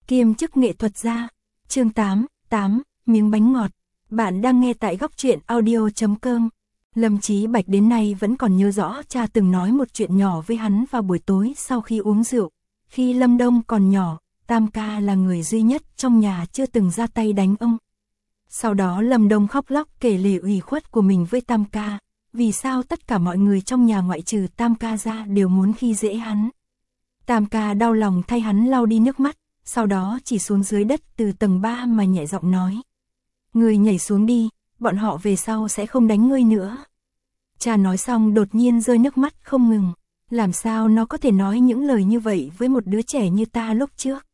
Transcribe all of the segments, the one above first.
kiêm chức nghệ thuật gia. Chương 8, miếng bánh ngọt. Bạn đang nghe tại góc truyện audio.com. Lâm Chí Bạch đến nay vẫn còn nhớ rõ cha từng nói một chuyện nhỏ với hắn vào buổi tối sau khi uống rượu. Khi Lâm Đông còn nhỏ, Tam ca là người duy nhất trong nhà chưa từng ra tay đánh ông. Sau đó Lâm Đông khóc lóc kể lể ủy khuất của mình với Tam ca, vì sao tất cả mọi người trong nhà ngoại trừ Tam ca ra đều muốn khi dễ hắn. Tam ca đau lòng thay hắn lau đi nước mắt, sau đó chỉ xuống dưới đất từ tầng 3 mà nhẹ giọng nói. Ngươi nhảy xuống đi, bọn họ về sau sẽ không đánh ngươi nữa. Cha nói xong đột nhiên rơi nước mắt không ngừng, làm sao nó có thể nói những lời như vậy với một đứa trẻ như ta lúc trước.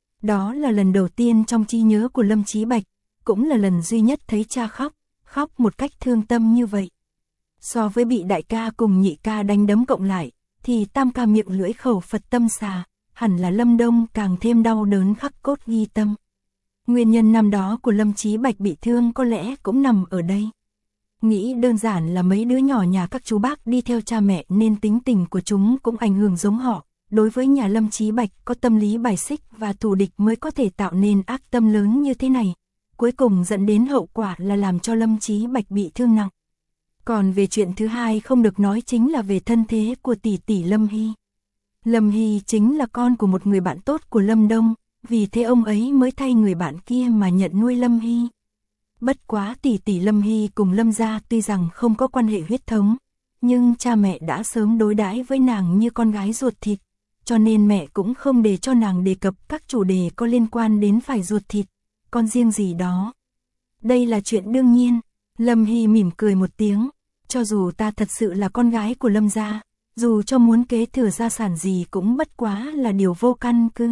Đó là lần đầu tiên trong trí nhớ của Lâm Chí Bạch, cũng là lần duy nhất thấy cha khóc một cách thương tâm như vậy. So với bị đại ca cùng nhị ca đánh đấm cộng lại, thì Tam ca miệng lưỡi khẩu Phật tâm xà, hẳn là Lâm Đông càng thêm đau đớn khắc cốt ghi tâm. Nguyên nhân năm đó của Lâm Chí Bạch bị thương có lẽ cũng nằm ở đây. Nghĩ đơn giản là mấy đứa nhỏ nhà các chú bác đi theo cha mẹ nên tính tình của chúng cũng ảnh hưởng giống họ. Đối với nhà Lâm Chí Bạch có tâm lý bài xích và thù địch mới có thể tạo nên ác tâm lớn như thế này. Cuối cùng dẫn đến hậu quả là làm cho Lâm Chí Bạch bị thương nặng. Còn về chuyện thứ hai không được nói chính là về thân thế của tỷ tỷ Lâm Hy. Lâm Hy chính là con của một người bạn tốt của Lâm Đông, vì thế ông ấy mới thay người bạn kia mà nhận nuôi Lâm Hy. Bất quá tỷ tỷ Lâm Hy cùng Lâm gia tuy rằng không có quan hệ huyết thống, nhưng cha mẹ đã sớm đối đãi với nàng như con gái ruột thịt, cho nên mẹ cũng không để cho nàng đề cập các chủ đề có liên quan đến phải ruột thịt, con riêng gì đó. Đây là chuyện đương nhiên. Lâm Hy mỉm cười một tiếng, cho dù ta thật sự là con gái của Lâm gia, dù cho muốn kế thừa gia sản gì cũng bất quá là điều vô căn cứ.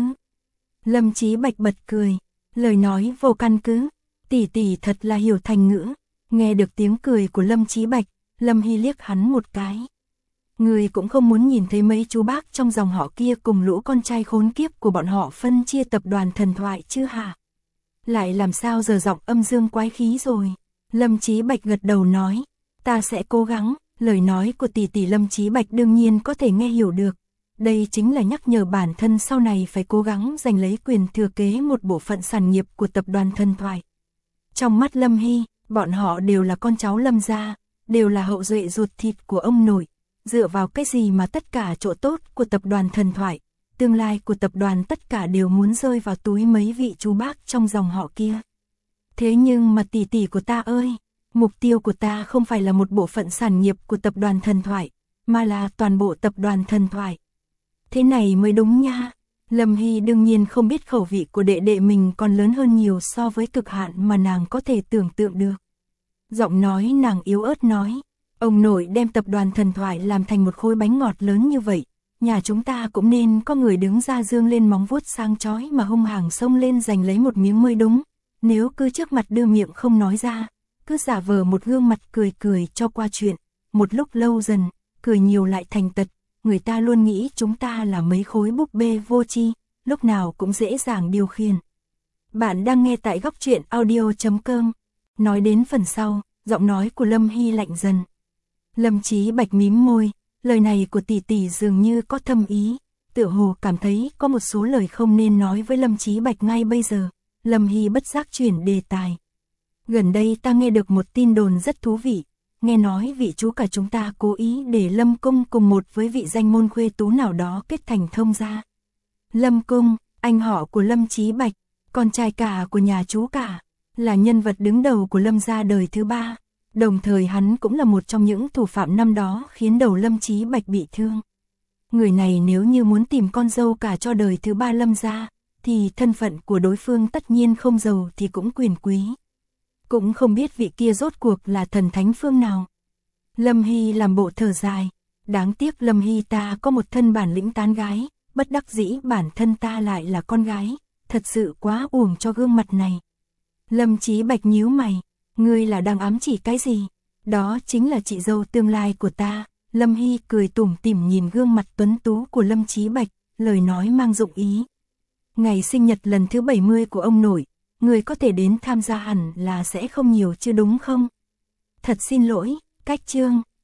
Lâm Chí Bạch bật cười, lời nói vô căn cứ, tỷ tỷ thật là hiểu thành ngữ. Nghe được tiếng cười của Lâm Chí Bạch, Lâm Hy liếc hắn một cái. Người cũng không muốn nhìn thấy mấy chú bác trong dòng họ kia cùng lũ con trai khốn kiếp của bọn họ phân chia tập đoàn thần thoại chứ hả? Lại làm sao giờ giọng âm dương quái khí rồi? Lâm Chí Bạch gật đầu nói, ta sẽ cố gắng. Lời nói của tỷ tỷ Lâm Chí Bạch đương nhiên có thể nghe hiểu được. Đây chính là nhắc nhở bản thân sau này phải cố gắng giành lấy quyền thừa kế một bộ phận sản nghiệp của tập đoàn thần thoại. Trong mắt Lâm Hy, bọn họ đều là con cháu Lâm gia, đều là hậu duệ ruột thịt của ông nội. Dựa vào cái gì mà tất cả chỗ tốt của tập đoàn thần thoại, tương lai của tập đoàn tất cả đều muốn rơi vào túi mấy vị chú bác trong dòng họ kia. Thế nhưng mà tỷ tỷ của ta ơi, mục tiêu của ta không phải là một bộ phận sản nghiệp của tập đoàn thần thoại, mà là toàn bộ tập đoàn thần thoại. Thế này mới đúng nha. Lâm Hy đương nhiên không biết khẩu vị của đệ đệ mình còn lớn hơn nhiều so với cực hạn mà nàng có thể tưởng tượng được. Giọng nói nàng yếu ớt nói, ông nội đem tập đoàn thần thoại làm thành một khối bánh ngọt lớn như vậy, nhà chúng ta cũng nên có người đứng ra dương lên móng vuốt sáng chói mà hung hăng xông lên giành lấy một miếng mới đúng. Nếu cứ trước mặt đưa miệng không nói ra, cứ giả vờ một gương mặt cười cười cho qua chuyện, một lúc lâu dần, cười nhiều lại thành tật, người ta luôn nghĩ chúng ta là mấy khối búp bê vô tri, lúc nào cũng dễ dàng điều khiển. Bạn đang nghe tại góc truyện audio.com. Nói đến phần sau, giọng nói của Lâm Hy lạnh dần. Lâm Chí Bạch mím môi, lời này của tỷ tỷ dường như có thâm ý, tựa hồ cảm thấy có một số lời không nên nói với Lâm Chí Bạch ngay bây giờ. Lâm Hy bất giác chuyển đề tài. Gần đây ta nghe được một tin đồn rất thú vị, nghe nói vị chú cả chúng ta cố ý để Lâm Cung cùng một với vị danh môn khuê tú nào đó kết thành thông gia. Lâm Cung, anh họ của Lâm Chí Bạch, con trai cả của nhà chú cả, là nhân vật đứng đầu của Lâm gia đời thứ 3, đồng thời hắn cũng là một trong những thủ phạm năm đó khiến đầu Lâm Chí Bạch bị thương. Người này nếu như muốn tìm con dâu cả cho đời thứ 3 Lâm gia, thì thân phận của đối phương tất nhiên không giàu thì cũng quyền quý. Cũng không biết vị kia rốt cuộc là thần thánh phương nào. Lâm Hy làm bộ thở dài, đáng tiếc Lâm Hy ta có một thân bản lĩnh tán gái, bất đắc dĩ bản thân ta lại là con gái, thật sự quá uổng cho gương mặt này. Lâm Chí Bạch nhíu mày, ngươi là đang ám chỉ cái gì? Đó chính là chị dâu tương lai của ta. Lâm Hy cười tủm tỉm nhìn gương mặt tuấn tú của Lâm Chí Bạch, lời nói mang dụng ý. Ngày sinh nhật lần thứ 70 của ông nội, người có thể đến tham gia hẳn là sẽ không nhiều chứ đúng không? Thật xin lỗi, cách chương.